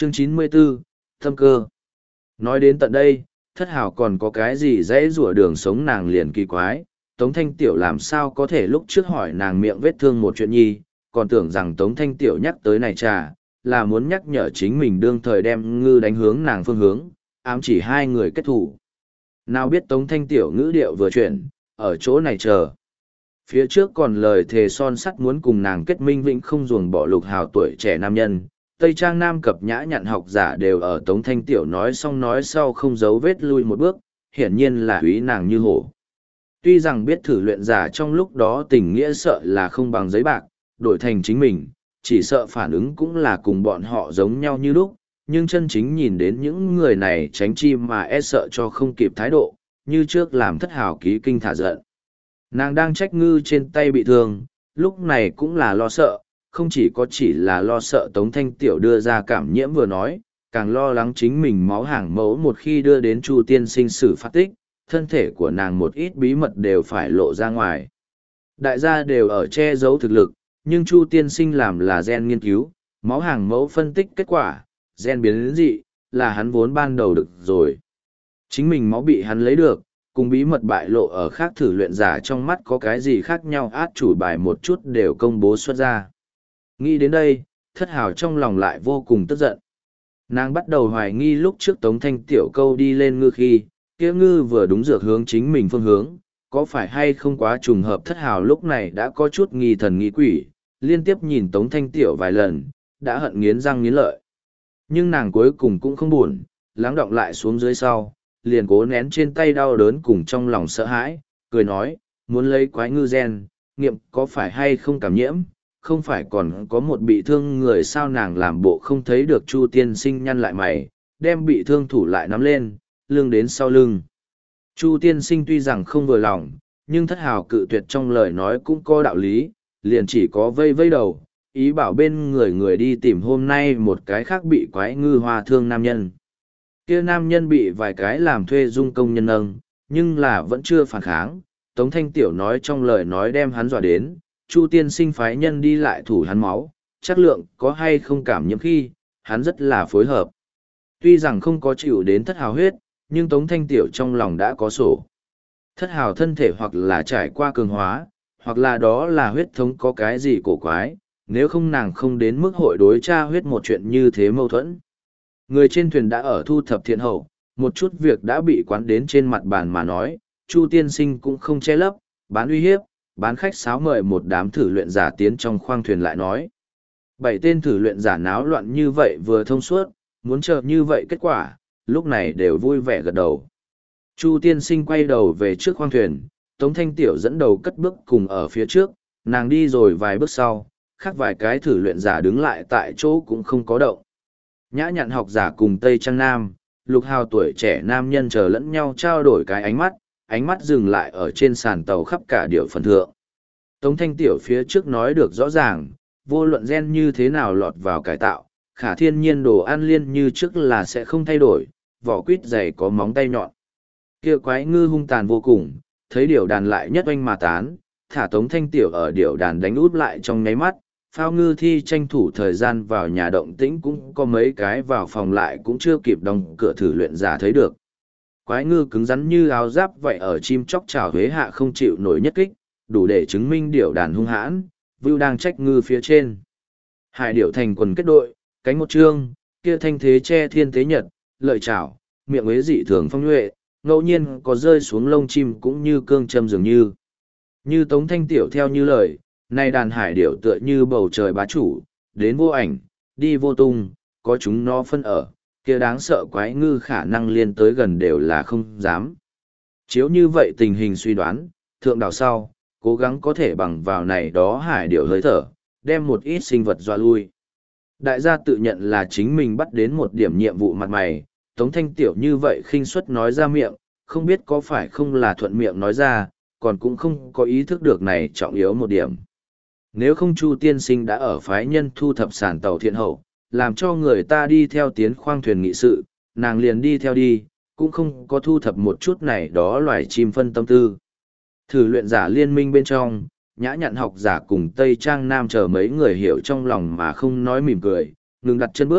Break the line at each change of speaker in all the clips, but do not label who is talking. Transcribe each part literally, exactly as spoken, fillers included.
Chương chín mươi 94, Tâm cơ. Nói đến tận đây, thất hào còn có cái gì dễ rủa đường sống nàng liền kỳ quái, Tống Thanh Tiểu làm sao có thể lúc trước hỏi nàng miệng vết thương một chuyện nhi, còn tưởng rằng Tống Thanh Tiểu nhắc tới này trà, là muốn nhắc nhở chính mình đương thời đem ngư đánh hướng nàng phương hướng, ám chỉ hai người kết thủ. Nào biết Tống Thanh Tiểu ngữ điệu vừa chuyển, ở chỗ này chờ. Phía trước còn lời thề son sắt muốn cùng nàng kết minh vĩnh không ruồng bỏ lục hào tuổi trẻ nam nhân, Tây Trang Nam cập nhã nhận học giả đều ở Tống Thanh Tiểu nói xong nói sau không giấu vết lui một bước, hiển nhiên là úy nàng như hổ. Tuy rằng biết thử luyện giả trong lúc đó tình nghĩa sợ là không bằng giấy bạc, đổi thành chính mình, chỉ sợ phản ứng cũng là cùng bọn họ giống nhau như lúc, nhưng chân chính nhìn đến những người này tránh chi mà e sợ cho không kịp thái độ, như trước làm thất hào ký kinh thả giận. Nàng đang trách ngư trên tay bị thương, lúc này cũng là lo sợ, không chỉ có chỉ là lo sợ Tống Thanh Tiểu đưa ra cảm nhiễm vừa nói, càng lo lắng chính mình máu hàng mẫu một khi đưa đến Chu tiên sinh xử phát tích, thân thể của nàng một ít bí mật đều phải lộ ra ngoài. Đại gia đều ở che giấu thực lực, nhưng Chu tiên sinh làm là gen nghiên cứu, máu hàng mẫu phân tích kết quả, gen biến dị, là hắn vốn ban đầu được rồi. Chính mình máu bị hắn lấy được, cùng bí mật bại lộ ở khác thử luyện giả trong mắt có cái gì khác nhau át chủ bài một chút đều công bố xuất ra. Nghĩ đến đây, thất hào trong lòng lại vô cùng tức giận. Nàng bắt đầu hoài nghi lúc trước Tống Thanh Tiểu câu đi lên ngư khi, kia ngư vừa đúng dược hướng chính mình phương hướng, có phải hay không quá trùng hợp thất hào lúc này đã có chút nghi thần nghi quỷ, liên tiếp nhìn Tống Thanh Tiểu vài lần, đã hận nghiến răng nghiến lợi. Nhưng nàng cuối cùng cũng không buồn, lắng động lại xuống dưới sau, liền cố nén trên tay đau đớn cùng trong lòng sợ hãi, cười nói, muốn lấy quái ngư gen, nghiệm có phải hay không cảm nhiễm, không phải còn có một bị thương người sao nàng làm bộ không thấy được Chu tiên sinh nhăn lại mày, đem bị thương thủ lại nắm lên, lưng đến sau lưng. Chu tiên sinh tuy rằng không vừa lòng, nhưng thất hào cự tuyệt trong lời nói cũng có đạo lý, liền chỉ có vây vây đầu, ý bảo bên người người đi tìm hôm nay một cái khác bị quái ngư hoa thương nam nhân. Kia nam nhân bị vài cái làm thuê dung công nhân nâng, nhưng là vẫn chưa phản kháng, Tống Thanh Tiểu nói trong lời nói đem hắn dọa đến, Chu tiên sinh phái nhân đi lại thủ hắn máu, chắc lượng có hay không cảm nhiễm khi, hắn rất là phối hợp. Tuy rằng không có chịu đến thất hào huyết, nhưng Tống Thanh Tiểu trong lòng đã có sổ. Thất hào thân thể hoặc là trải qua cường hóa, hoặc là đó là huyết thống có cái gì cổ quái, nếu không nàng không đến mức hội đối tra huyết một chuyện như thế mâu thuẫn. Người trên thuyền đã ở thu thập thiện hậu, một chút việc đã bị quán đến trên mặt bàn mà nói, Chu tiên sinh cũng không che lấp, bán uy hiếp, bán khách sáo mời một đám thử luyện giả tiến trong khoang thuyền lại nói. Bảy tên thử luyện giả náo loạn như vậy vừa thông suốt, muốn chờ như vậy kết quả, lúc này đều vui vẻ gật đầu. Chu tiên sinh quay đầu về trước khoang thuyền, Tống Thanh Tiểu dẫn đầu cất bước cùng ở phía trước, nàng đi rồi vài bước sau, khác vài cái thử luyện giả đứng lại tại chỗ cũng không có động. Nhã nhặn học giả cùng Tây Trang Nam, lục hào tuổi trẻ nam nhân chờ lẫn nhau trao đổi cái ánh mắt, ánh mắt dừng lại ở trên sàn tàu khắp cả điệu phần thượng. Tống Thanh Tiểu phía trước nói được rõ ràng, vô luận gen như thế nào lọt vào cải tạo, khả thiên nhiên đồ ăn liên như trước là sẽ không thay đổi, vỏ quýt dày có móng tay nhọn. Kia quái ngư hung tàn vô cùng, thấy điểu đàn lại nhất oanh mà tán, thả Tống Thanh Tiểu ở điểu đàn đánh út lại trong nháy mắt, phao ngư thi tranh thủ thời gian vào nhà động tĩnh cũng có mấy cái vào phòng lại cũng chưa kịp đóng cửa thử luyện giả thấy được. Quái ngư cứng rắn như áo giáp vậy ở chim chóc chảo huế hạ không chịu nổi nhất kích, đủ để chứng minh điểu đàn hung hãn, vưu đang trách ngư phía trên. Hải điểu thành quần kết đội, cánh một trương, kia thanh thế che thiên thế nhật, lợi chảo, miệng ế dị thường phong nhuệ, ngẫu nhiên có rơi xuống lông chim cũng như cương châm dường như. Như Tống Thanh Tiểu theo như lời, nay đàn hải điểu tựa như bầu trời bá chủ, đến vô ảnh, đi vô tung, có chúng nó phân ở, kia đáng sợ quái ngư khả năng liên tới gần đều là không dám. Chiếu như vậy tình hình suy đoán, thượng đảo sau, cố gắng có thể bằng vào này đó hải điểu hơi thở, đem một ít sinh vật dọa lui. Đại gia tự nhận là chính mình bắt đến một điểm nhiệm vụ mặt mày, Tống Thanh Tiểu như vậy khinh suất nói ra miệng, không biết có phải không là thuận miệng nói ra, còn cũng không có ý thức được này trọng yếu một điểm. Nếu không Chu tiên sinh đã ở phái nhân thu thập sản tàu thiện hậu, làm cho người ta đi theo tiến khoang thuyền nghị sự, nàng liền đi theo đi, cũng không có thu thập một chút này đó loài chim phân tâm tư. Thử luyện giả liên minh bên trong, nhã nhặn học giả cùng Tây Trang Nam chờ mấy người hiểu trong lòng mà không nói mỉm cười, ngừng đặt chân bước,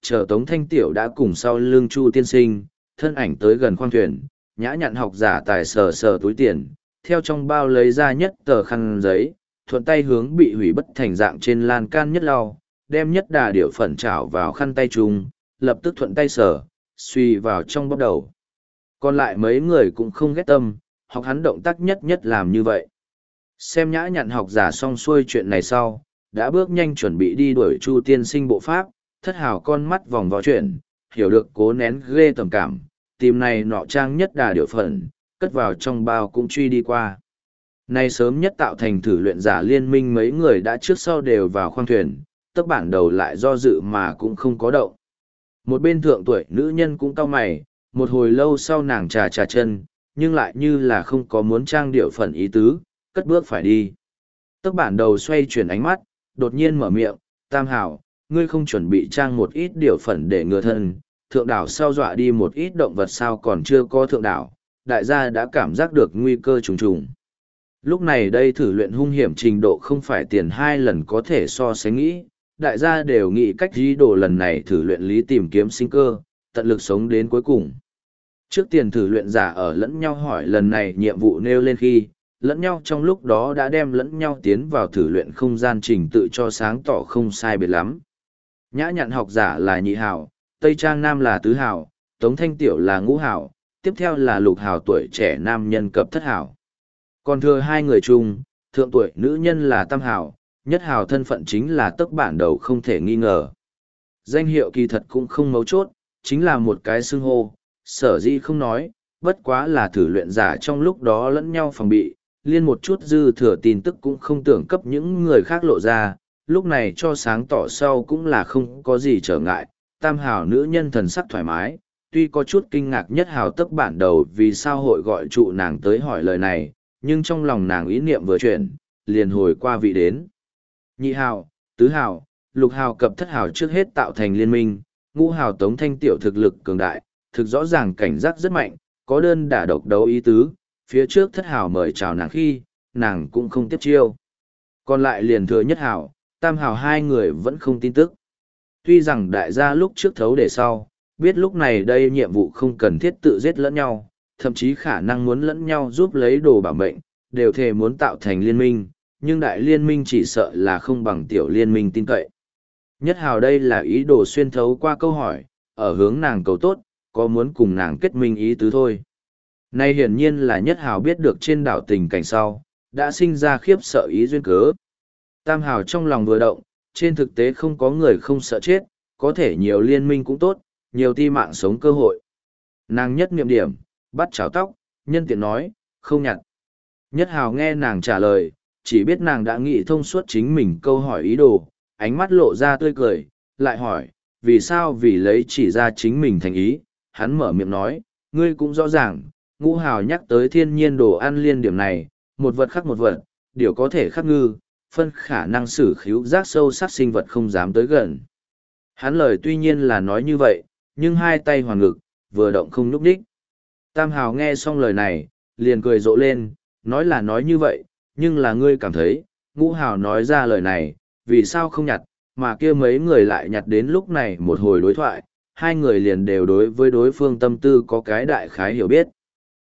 chờ Tống Thanh Tiểu đã cùng sau lưng Chu tiên sinh, thân ảnh tới gần khoang thuyền, nhã nhặn học giả tài sờ sờ túi tiền, theo trong bao lấy ra nhất tờ khăn giấy, thuận tay hướng bị hủy bất thành dạng trên lan can nhất lau, đem nhất đà điệu phần trảo vào khăn tay chung, lập tức thuận tay sờ, suy vào trong bóp đầu. Còn lại mấy người cũng không ghét tâm, học hắn động tác nhất nhất làm như vậy. Xem nhã nhặn học giả xong xuôi chuyện này sau, đã bước nhanh chuẩn bị đi đuổi Chu tiên sinh bộ pháp, thất hào con mắt vòng vào chuyện, hiểu được cố nén ghê tầm cảm, tìm này nọ trang nhất đà điệu phần, cất vào trong bao cũng truy đi qua. Nay sớm nhất tạo thành thử luyện giả liên minh mấy người đã trước sau đều vào khoang thuyền, tất bản đầu lại do dự mà cũng không có động. Một bên thượng tuổi nữ nhân cũng cau mày, một hồi lâu sau nàng trà trà chân, nhưng lại như là không có muốn trang điệu phần ý tứ, cất bước phải đi. Tất bản đầu xoay chuyển ánh mắt, đột nhiên mở miệng, Tam Hảo, ngươi không chuẩn bị trang một ít điều phần để ngừa thân, thượng đảo sau dọa đi một ít động vật sao còn chưa có thượng đảo, đại gia đã cảm giác được nguy cơ trùng trùng. Lúc này đây thử luyện hung hiểm trình độ không phải tiền hai lần có thể so sánh nghĩ, đại gia đều nghĩ cách dí đồ lần này thử luyện lý tìm kiếm sinh cơ, tận lực sống đến cuối cùng. Trước tiền thử luyện giả ở lẫn nhau hỏi lần này nhiệm vụ nêu lên khi, lẫn nhau trong lúc đó đã đem lẫn nhau tiến vào thử luyện không gian trình tự cho sáng tỏ không sai biệt lắm. Nhã nhặn học giả là nhị hảo, Tây Trang Nam là tứ hảo, Tống Thanh Tiểu là ngũ hảo, tiếp theo là lục hảo tuổi trẻ nam nhân cập thất hảo. Còn thừa hai người chung, thượng tuổi nữ nhân là tam hảo, nhất hảo thân phận chính là tấc bản đầu không thể nghi ngờ. Danh hiệu kỳ thật cũng không mấu chốt, chính là một cái xưng hô, sở dĩ không nói, bất quá là thử luyện giả trong lúc đó lẫn nhau phòng bị, liên một chút dư thừa tin tức cũng không tưởng cấp những người khác lộ ra, lúc này cho sáng tỏ sau cũng là không có gì trở ngại, tam hào nữ nhân thần sắc thoải mái, tuy có chút kinh ngạc nhất hào tấc bản đầu vì sao hội gọi trụ nàng tới hỏi lời này, nhưng trong lòng nàng ý niệm vừa chuyển, liền hồi qua vị đến. Nhị hào, tứ hào, lục hào cập thất hào trước hết tạo thành liên minh, ngũ hào Tống Thanh Tiểu thực lực cường đại, thực rõ ràng cảnh giác rất mạnh, có đơn đả độc đấu ý tứ, phía trước thất hào mời chào nàng khi, nàng cũng không tiếp chiêu. Còn lại liền thừa nhất hào, tam hào hai người vẫn không tin tức. Tuy rằng đại gia lúc trước thấu để sau, biết lúc này đây nhiệm vụ không cần thiết tự giết lẫn nhau, thậm chí khả năng muốn lẫn nhau giúp lấy đồ bảo mệnh, đều thề muốn tạo thành liên minh, nhưng đại liên minh chỉ sợ là không bằng tiểu liên minh tin cậy. Nhất hào đây là ý đồ xuyên thấu qua câu hỏi, ở hướng nàng cầu tốt, có muốn cùng nàng kết minh ý tứ thôi. Nay hiển nhiên là nhất hào biết được trên đảo tình cảnh sau, đã sinh ra khiếp sợ ý duyên cớ. Tam hào trong lòng vừa động, trên thực tế không có người không sợ chết, có thể nhiều liên minh cũng tốt, nhiều ti mạng sống cơ hội. Nàng nhất niệm điểm, bắt cháo tóc, nhân tiện nói, không nhặt. Nhất hào nghe nàng trả lời, chỉ biết nàng đã nghĩ thông suốt chính mình câu hỏi ý đồ, ánh mắt lộ ra tươi cười, lại hỏi, vì sao vì lấy chỉ ra chính mình thành ý, hắn mở miệng nói, ngươi cũng rõ ràng, ngũ hào nhắc tới thiên nhiên đồ ăn liên điểm này, một vật khắc một vật, điều có thể khắc ngư, phân khả năng xử khíu giác sâu sắc sinh vật không dám tới gần. Hắn lời tuy nhiên là nói như vậy, nhưng hai tay hoàn ngực, vừa động không nhúc đích. Tam hào nghe xong lời này, liền cười rộ lên, nói là nói như vậy, nhưng là ngươi cảm thấy, ngũ hào nói ra lời này, vì sao không nhặt, mà kia mấy người lại nhặt đến lúc này một hồi đối thoại, hai người liền đều đối với đối phương tâm tư có cái đại khái hiểu biết.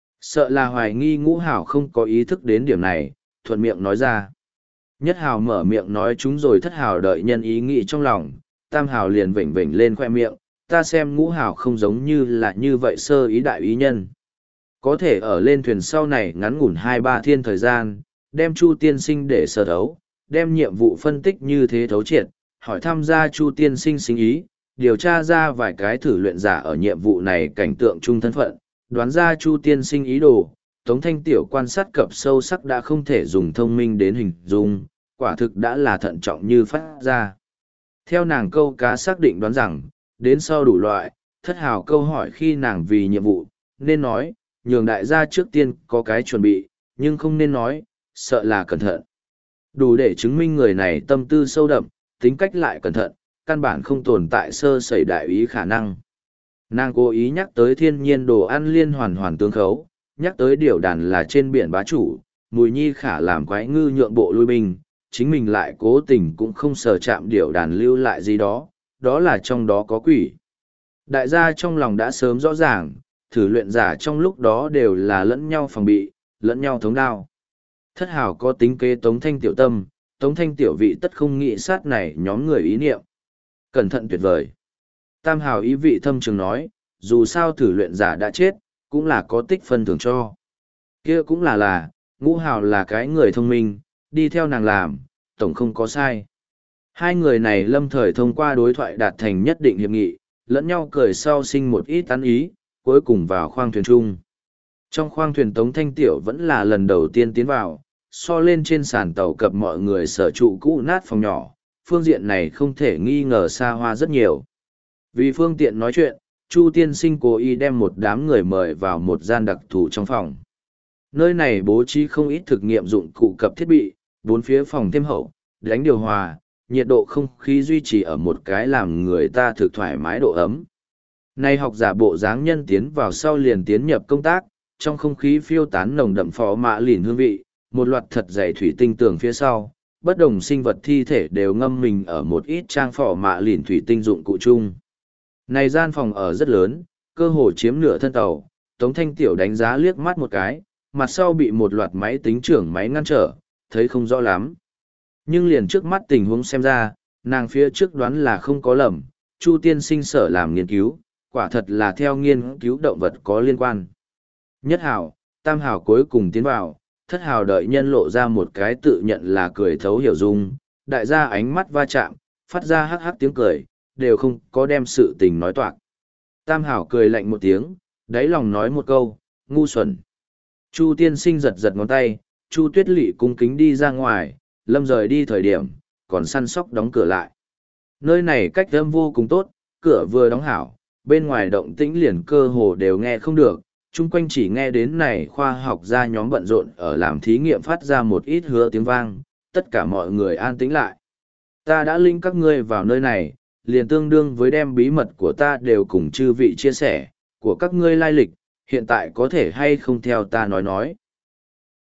Sợ là hoài nghi ngũ hào không có ý thức đến điểm này, thuận miệng nói ra. Nhất hào mở miệng nói chúng rồi thất hào đợi nhân ý nghĩ trong lòng, tam hào liền vểnh vểnh lên khoe miệng, ta xem ngũ hào không giống như là như vậy sơ ý đại ý nhân. Có thể ở lên thuyền sau này ngắn ngủn hai ba thiên thời gian, đem Chu tiên sinh để sơ đấu, đem nhiệm vụ phân tích như thế thấu triệt, hỏi tham gia Chu tiên sinh sinh ý, điều tra ra vài cái thử luyện giả ở nhiệm vụ này cảnh tượng chung thân phận, đoán ra Chu tiên sinh ý đồ, Tống Thanh Tiểu quan sát cập sâu sắc đã không thể dùng thông minh đến hình dung, quả thực đã là thận trọng như phát ra. Theo nàng câu cá xác định đoán rằng, đến sau đủ loại, thất hào câu hỏi khi nàng vì nhiệm vụ, nên nói, nhường đại gia trước tiên có cái chuẩn bị, nhưng không nên nói, sợ là cẩn thận. Đủ để chứng minh người này tâm tư sâu đậm, tính cách lại cẩn thận, căn bản không tồn tại sơ sẩy đại ý khả năng. Nàng cố ý nhắc tới thiên nhiên đồ ăn liên hoàn hoàn tương khấu, nhắc tới điều đàn là trên biển bá chủ, mùi nhi khả làm quái ngư nhượng bộ lui binh, chính mình lại cố tình cũng không sờ chạm điều đàn lưu lại gì đó, đó là trong đó có quỷ. Đại gia trong lòng đã sớm rõ ràng, thử luyện giả trong lúc đó đều là lẫn nhau phòng bị, lẫn nhau thống đao. Thất hào có tính kế Tống Thanh tiểu tâm, Tống Thanh tiểu vị tất không nghĩ sát này nhóm người ý niệm. Cẩn thận tuyệt vời. Tam hào ý vị thâm trường nói, dù sao thử luyện giả đã chết, cũng là có tích phân thưởng cho. Kia cũng là là, ngũ hào là cái người thông minh, đi theo nàng làm, tổng không có sai. Hai người này lâm thời thông qua đối thoại đạt thành nhất định hiệp nghị, lẫn nhau cười sau sinh một ít tán ý, cuối cùng vào khoang thuyền chung. Trong khoang thuyền Tống Thanh Tiểu vẫn là lần đầu tiên tiến vào, so lên trên sàn tàu cập mọi người sở trụ cũ nát phòng nhỏ, phương diện này không thể nghi ngờ xa hoa rất nhiều. Vì phương tiện nói chuyện, Chu tiên sinh cố ý đem một đám người mời vào một gian đặc thù trong phòng. Nơi này bố trí không ít thực nghiệm dụng cụ cập thiết bị, bốn phía phòng thêm hậu, đánh điều hòa, nhiệt độ không khí duy trì ở một cái làm người ta thực thoải mái độ ấm. Nay học giả bộ dáng nhân tiến vào sau liền tiến nhập công tác, trong không khí phiêu tán nồng đậm phó mạ lìn hương vị, một loạt thật dày thủy tinh tường phía sau, bất đồng sinh vật thi thể đều ngâm mình ở một ít trang phỏ mạ lìn thủy tinh dụng cụ chung. Này gian phòng ở rất lớn, cơ hồ chiếm nửa thân tàu, Tống Thanh Tiểu đánh giá liếc mắt một cái, mặt sau bị một loạt máy tính trưởng máy ngăn trở, thấy không rõ lắm. Nhưng liền trước mắt tình huống xem ra, nàng phía trước đoán là không có lầm, Chu tiên sinh sở làm nghiên cứu, quả thật là theo nghiên cứu động vật có liên quan. Nhất hào, tam hào cuối cùng tiến vào, thất hào đợi nhân lộ ra một cái tự nhận là cười thấu hiểu dung, đại gia ánh mắt va chạm, phát ra hắc hắc tiếng cười, đều không có đem sự tình nói toạc. Tam hào cười lạnh một tiếng, đáy lòng nói một câu, ngu xuẩn. Chu tiên sinh giật giật ngón tay, Chu tuyết lỵ cung kính đi ra ngoài, lâm rời đi thời điểm, còn săn sóc đóng cửa lại. Nơi này cách âm vô cùng tốt, cửa vừa đóng hảo, bên ngoài động tĩnh liền cơ hồ đều nghe không được, chung quanh chỉ nghe đến này khoa học gia nhóm bận rộn ở làm thí nghiệm phát ra một ít hứa tiếng vang, tất cả mọi người an tĩnh lại. Ta đã linh các ngươi vào nơi này, liền tương đương với đem bí mật của ta đều cùng chư vị chia sẻ, của các ngươi lai lịch, hiện tại có thể hay không theo ta nói nói.